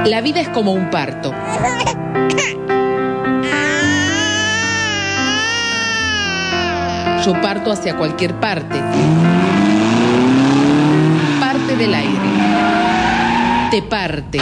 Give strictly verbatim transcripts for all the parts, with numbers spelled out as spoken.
La vida es como un parto. Yo parto hacia cualquier parte. Parte del aire. Te parte.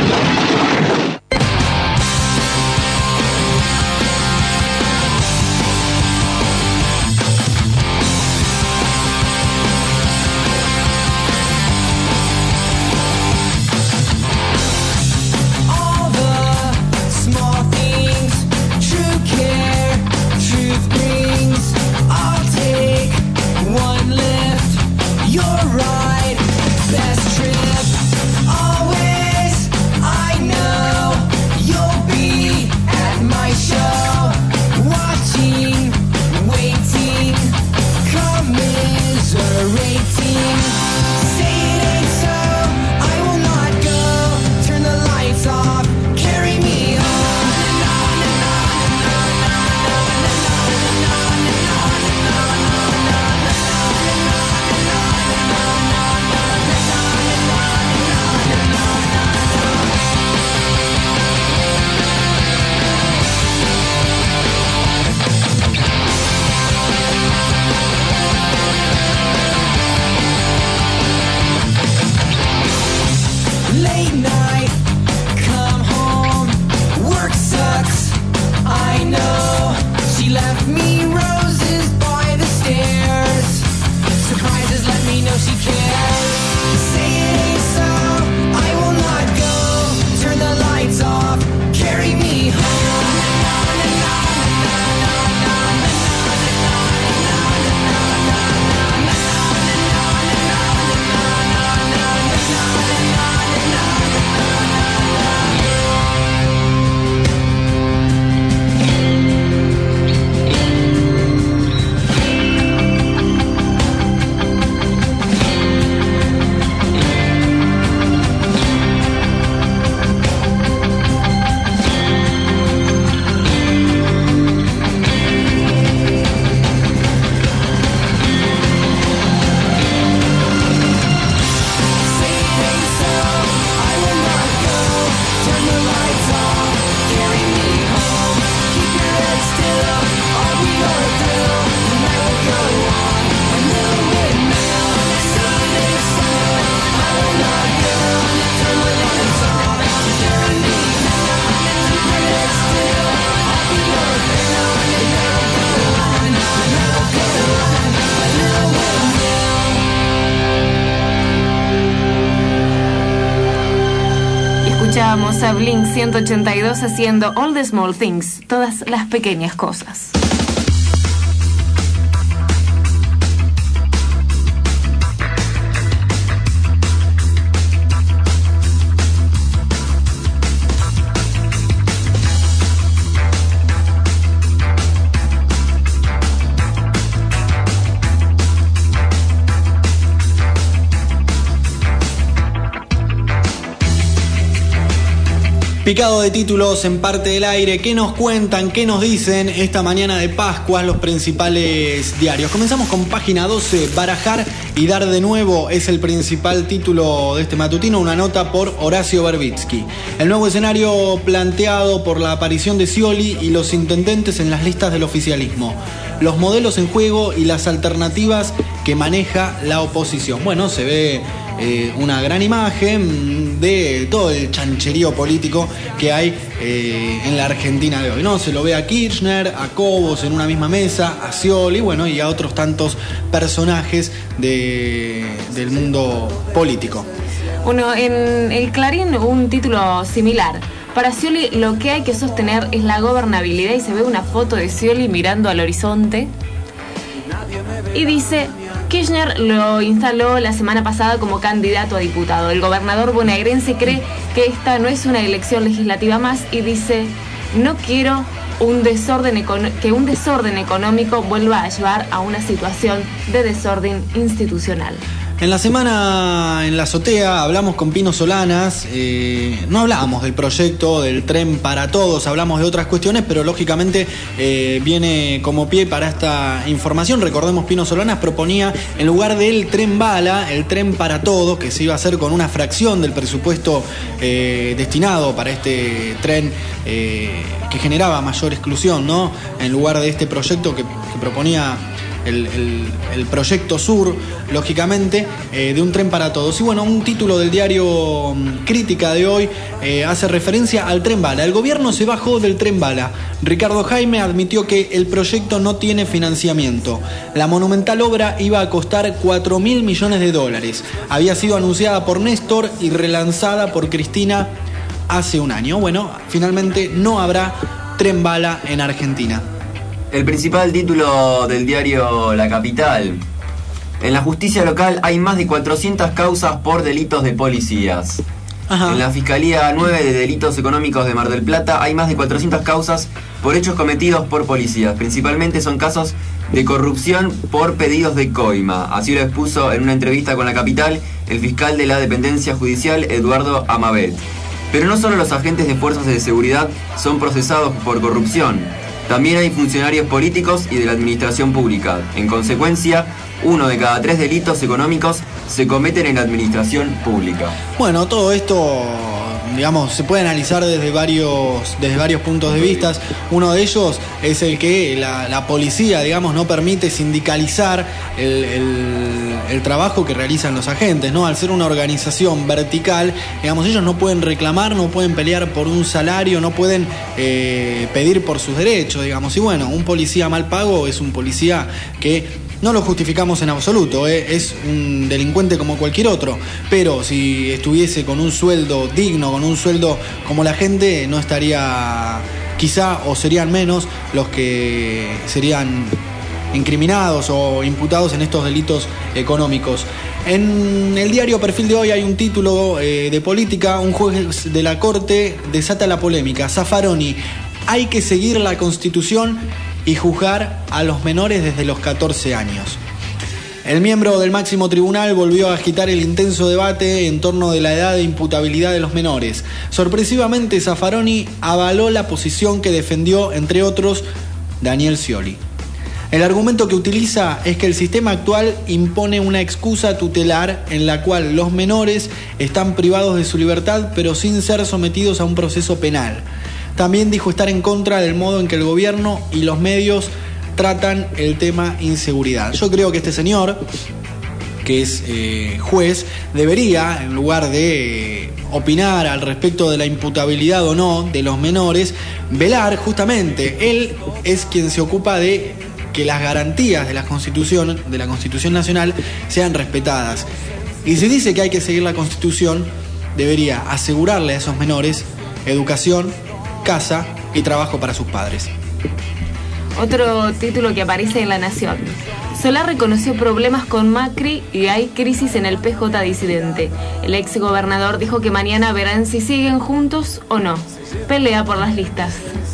Escuchábamos a Blink ciento ochenta y dos haciendo All the Small Things, todas las pequeñas cosas. Picado de títulos en Parte del Aire. ¿Qué nos cuentan, qué nos dicen esta mañana de Pascua los principales diarios? Comenzamos con Página doce. Barajar y dar de nuevo es el principal título de este matutino, una nota por Horacio Verbitsky. El nuevo escenario planteado por la aparición de Scioli y los intendentes en las listas del oficialismo. Los modelos en juego y las alternativas que maneja la oposición. Bueno, se ve eh, una gran imagen de todo el chancherío político que hay eh, en la Argentina de hoy, ¿no? Se lo ve a Kirchner, a Cobos en una misma mesa, a Scioli, bueno, y a otros tantos personajes de, del mundo político. Bueno, en el Clarín un título similar. Para Scioli lo que hay que sostener es la gobernabilidad y se ve una foto de Scioli mirando al horizonte y dice: Kirchner lo instaló la semana pasada como candidato a diputado. El gobernador bonaerense cree que esta no es una elección legislativa más y dice: no quiero un desorden econ- que un desorden económico vuelva a llevar a una situación de desorden institucional. En la semana en la azotea hablamos con Pino Solanas, eh, no hablábamos del proyecto del tren para todos, hablamos de otras cuestiones, pero lógicamente eh, viene como pie para esta información. Recordemos, Pino Solanas proponía, en lugar del tren bala, el tren para todos, que se iba a hacer con una fracción del presupuesto eh, destinado para este tren eh, que generaba mayor exclusión, ¿no? En lugar de este proyecto que, que proponía El, el, el proyecto Sur, lógicamente, eh, de un tren para todos. Y bueno, un título del diario Crítica de hoy eh, hace referencia al tren bala. El gobierno se bajó del tren bala. Ricardo Jaime admitió que el proyecto no tiene financiamiento. La monumental obra iba a costar cuatro mil millones de dólares. Había sido anunciada por Néstor y relanzada por Cristina hace un año. Bueno, finalmente no habrá tren bala en Argentina. El principal título del diario La Capital. En la justicia local hay más de cuatrocientas causas por delitos de policías. Ajá. En la Fiscalía nueve de Delitos Económicos de Mar del Plata hay más de cuatrocientas causas por hechos cometidos por policías. Principalmente son casos de corrupción por pedidos de coima. Así lo expuso en una entrevista con La Capital el fiscal de la dependencia judicial, Eduardo Amabet. Pero no solo los agentes de fuerzas de seguridad son procesados por corrupción. También hay funcionarios políticos y de la administración pública. En consecuencia, uno de cada tres delitos económicos se cometen en la administración pública. Bueno, todo esto, digamos, se puede analizar desde varios, desde varios puntos de vista. Uno de ellos es el que la, la policía, digamos, no permite sindicalizar el, el, el trabajo que realizan los agentes, ¿no? Al ser una organización vertical, digamos, ellos no pueden reclamar, no pueden pelear por un salario, no pueden eh, pedir por sus derechos, digamos. Y bueno, un policía mal pago es un policía que no lo justificamos en absoluto, ¿eh? Es un delincuente como cualquier otro, pero si estuviese con un sueldo digno, con un sueldo como la gente, no estaría, quizá, o serían menos los que serían incriminados o imputados en estos delitos económicos. En el diario Perfil de hoy hay un título eh, de política. Un juez de la Corte desata la polémica. Zaffaroni: hay que seguir la Constitución y juzgar a los menores desde los catorce años. El miembro del máximo tribunal volvió a agitar el intenso debate en torno de la edad de imputabilidad de los menores. Sorpresivamente, Zaffaroni avaló la posición que defendió, entre otros, Daniel Scioli. El argumento que utiliza es que el sistema actual impone una excusa tutelar en la cual los menores están privados de su libertad, pero sin ser sometidos a un proceso penal. También dijo estar en contra del modo en que el gobierno y los medios tratan el tema inseguridad. Yo creo que este señor, que es eh, juez, debería, en lugar de eh, opinar al respecto de la imputabilidad o no de los menores, velar justamente. Él es quien se ocupa de que las garantías de la Constitución, de la Constitución Nacional, sean respetadas. Y si dice que hay que seguir la Constitución, debería asegurarle a esos menores educación, casa y trabajo para sus padres. Otro título que aparece en La Nación. Solá reconoció problemas con Macri y hay crisis en el P J disidente. El ex gobernador dijo que mañana verán si siguen juntos o no. Pelea por las listas.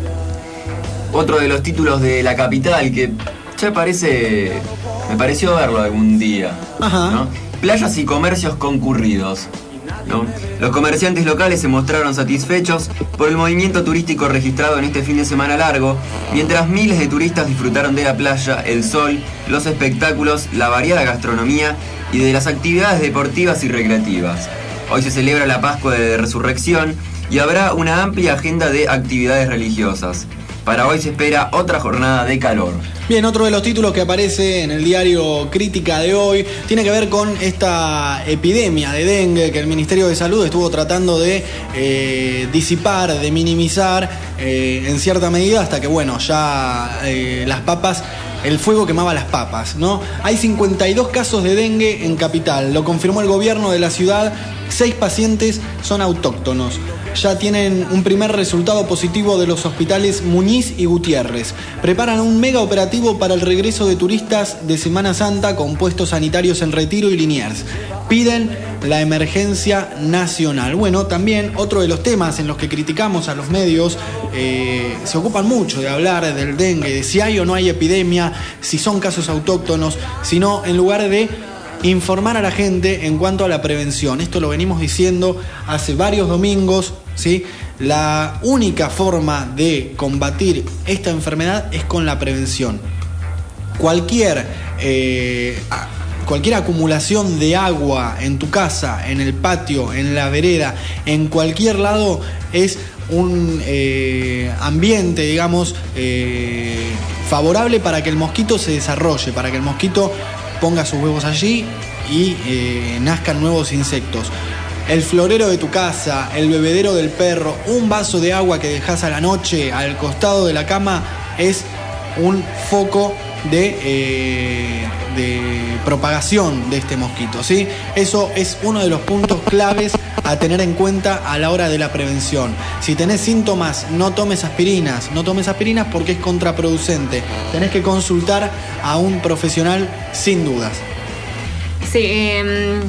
Otro de los títulos de La Capital que ya parece, me pareció verlo algún día. Ajá. ¿No? Playas y comercios concurridos. ¿No? Los comerciantes locales se mostraron satisfechos por el movimiento turístico registrado en este fin de semana largo, mientras miles de turistas disfrutaron de la playa, el sol, los espectáculos, la variada gastronomía y de las actividades deportivas y recreativas. Hoy se celebra la Pascua de Resurrección y habrá una amplia agenda de actividades religiosas. Para hoy se espera otra jornada de calor. Bien, otro de los títulos que aparece en el diario Crítica de hoy tiene que ver con esta epidemia de dengue que el Ministerio de Salud estuvo tratando de eh, disipar, de minimizar eh, en cierta medida, hasta que, bueno, ya eh, las papas, el fuego quemaba las papas, ¿no? Hay cincuenta y dos casos de dengue en Capital, lo confirmó el gobierno de la ciudad. Seis pacientes son autóctonos. Ya tienen un primer resultado positivo de los hospitales Muñiz y Gutiérrez. Preparan un mega operativo para el regreso de turistas de Semana Santa con puestos sanitarios en Retiro y Liniers. Piden la emergencia nacional. Bueno, también otro de los temas en los que criticamos a los medios, eh, se ocupan mucho de hablar del dengue, de si hay o no hay epidemia, si son casos autóctonos, sino en lugar de informar a la gente en cuanto a la prevención. Esto lo venimos diciendo hace varios domingos, ¿sí? La única forma de combatir esta enfermedad es con la prevención. Cualquier, eh, cualquier acumulación de agua en tu casa, en el patio, en la vereda, en cualquier lado, es un eh, ambiente, digamos, eh, favorable para que el mosquito se desarrolle, para que el mosquito ponga sus huevos allí y eh, nazcan nuevos insectos. El florero de tu casa, el bebedero del perro, un vaso de agua que dejas a la noche al costado de la cama es un foco de, eh, de propagación de este mosquito, ¿sí? Eso es uno de los puntos claves a tener en cuenta a la hora de la prevención. Si tenés síntomas, no tomes aspirinas, no tomes aspirinas porque es contraproducente. Tenés que consultar a un profesional sin dudas. Sí, eh,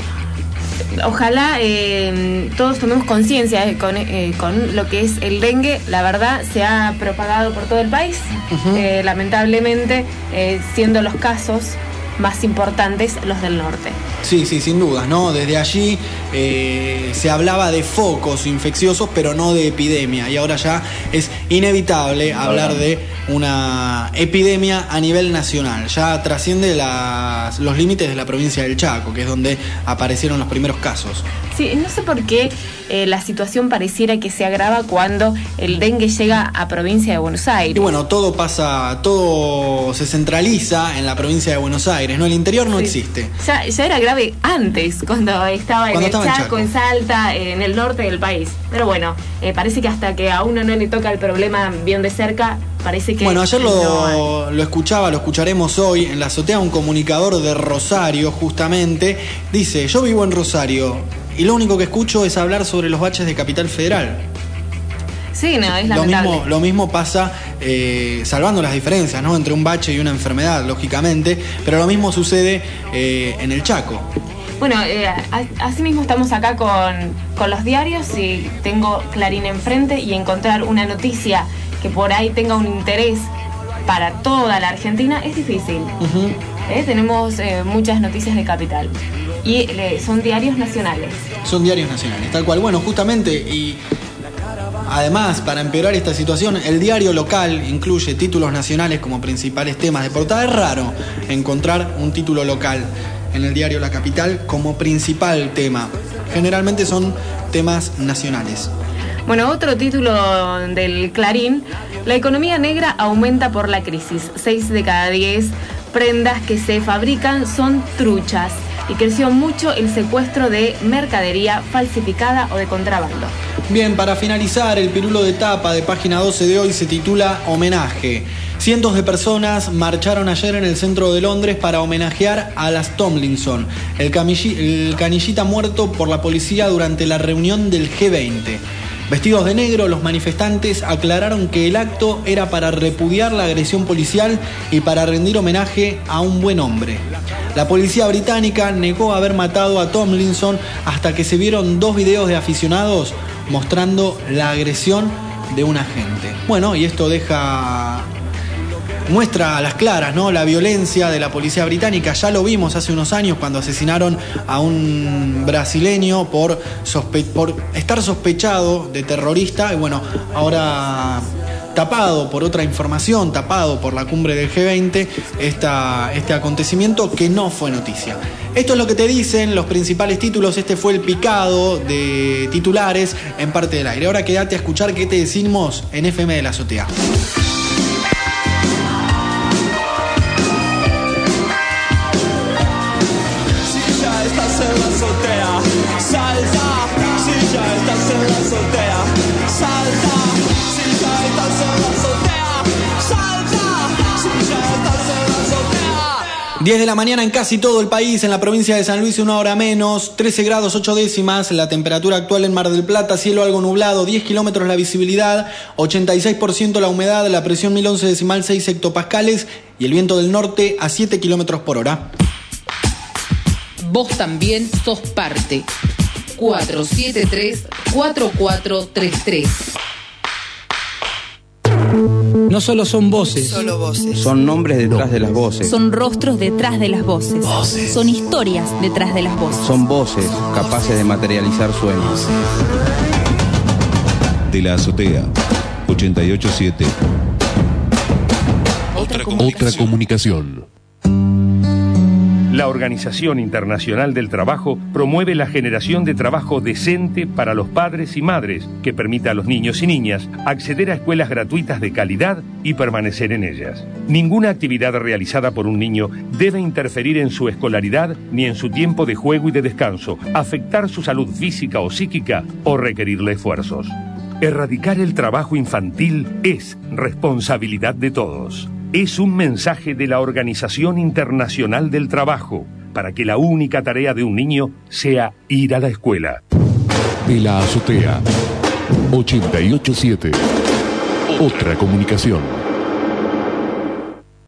ojalá eh, todos tomemos conciencia con, eh, con lo que es el dengue. La verdad, se ha propagado por todo el país, uh-huh. eh, lamentablemente, eh, siendo los casos más importantes los del norte. Sí, sí, sin dudas, ¿no? Desde allí eh, se hablaba de focos infecciosos, pero no de epidemia. Y ahora ya es inevitable hablar de una epidemia a nivel nacional. Ya trasciende las, los límites de la provincia del Chaco, que es donde aparecieron los primeros casos. Sí, no sé por qué eh, la situación pareciera que se agrava cuando el dengue llega a provincia de Buenos Aires. Y bueno, todo pasa, todo se centraliza en la provincia de Buenos Aires, ¿no? El interior no sí. existe. Ya, ya era grave antes, cuando estaba en cuando el estaba Chaco, en, Chaco. en Salta, en el norte del país. Pero bueno, eh, parece que hasta que a uno no le toca el problema bien de cerca, parece que... Bueno, ayer lo, lo escuchaba, lo escucharemos hoy, en la azotea un comunicador de Rosario, justamente, dice, yo vivo en Rosario y lo único que escucho es hablar sobre los baches de Capital Federal. Sí, no, es lo lamentable. Mismo, lo mismo pasa, eh, salvando las diferencias, ¿no? Entre un bache y una enfermedad, lógicamente, pero lo mismo sucede eh, en el Chaco. Bueno, eh, así mismo estamos acá con, con los diarios y tengo Clarín enfrente y encontrar una noticia que por ahí tenga un interés para toda la Argentina es difícil. Uh-huh. ¿Eh? Tenemos eh, muchas noticias de Capital y eh, son diarios nacionales. Son diarios nacionales, tal cual. Bueno, justamente, y además, para empeorar esta situación, el diario local incluye títulos nacionales como principales temas de portada. Es raro encontrar un título local en el diario La Capital como principal tema. Generalmente son temas nacionales. Bueno, otro título del Clarín: la economía negra aumenta por la crisis. Seis de cada diez prendas que se fabrican son truchas. Y creció mucho el secuestro de mercadería falsificada o de contrabando. Bien, para finalizar, el pirulo de tapa de página doce de hoy se titula Homenaje. Cientos de personas marcharon ayer en el centro de Londres para homenajear a las Tomlinson, el, camilli- el canillita muerto por la policía durante la reunión del G veinte. Vestidos de negro, los manifestantes aclararon que el acto era para repudiar la agresión policial y para rendir homenaje a un buen hombre. La policía británica negó haber matado a Tomlinson hasta que se vieron dos videos de aficionados mostrando la agresión de un agente. Bueno, y esto deja... muestra a las claras, ¿no?, la violencia de la policía británica. Ya lo vimos hace unos años cuando asesinaron a un brasileño por, sospe- por estar sospechado de terrorista. Y bueno, ahora tapado por otra información, tapado por la cumbre del G veinte, esta, este acontecimiento que no fue noticia. Esto es lo que te dicen los principales títulos. Este fue el picado de titulares en Parte del Aire. Ahora quédate a escuchar qué te decimos en F M de la Azotea. diez de la mañana en casi todo el país, en la provincia de San Luis una hora menos, trece grados ocho décimas, la temperatura actual en Mar del Plata, cielo algo nublado, diez kilómetros la visibilidad, ochenta y seis por ciento la humedad, la presión mil once decimal seis hectopascales y el viento del norte a siete kilómetros por hora. Vos también sos parte. cuatro siete tres, cuatro cuatro tres tres. No solo son voces. Solo voces. Son nombres detrás de las voces. Son rostros detrás de las voces. Voces. Son historias detrás de las voces. Son voces capaces de materializar sueños. De la azotea, ochenta y ocho punto siete. Otra comunicación. Otra comunicación. La Organización Internacional del Trabajo promueve la generación de trabajo decente para los padres y madres, que permita a los niños y niñas acceder a escuelas gratuitas de calidad y permanecer en ellas. Ninguna actividad realizada por un niño debe interferir en su escolaridad ni en su tiempo de juego y de descanso, afectar su salud física o psíquica o requerirle esfuerzos. Erradicar el trabajo infantil es responsabilidad de todos. Es un mensaje de la Organización Internacional del Trabajo para que la única tarea de un niño sea ir a la escuela. De la azotea, ochenta y ocho punto siete. Otra comunicación.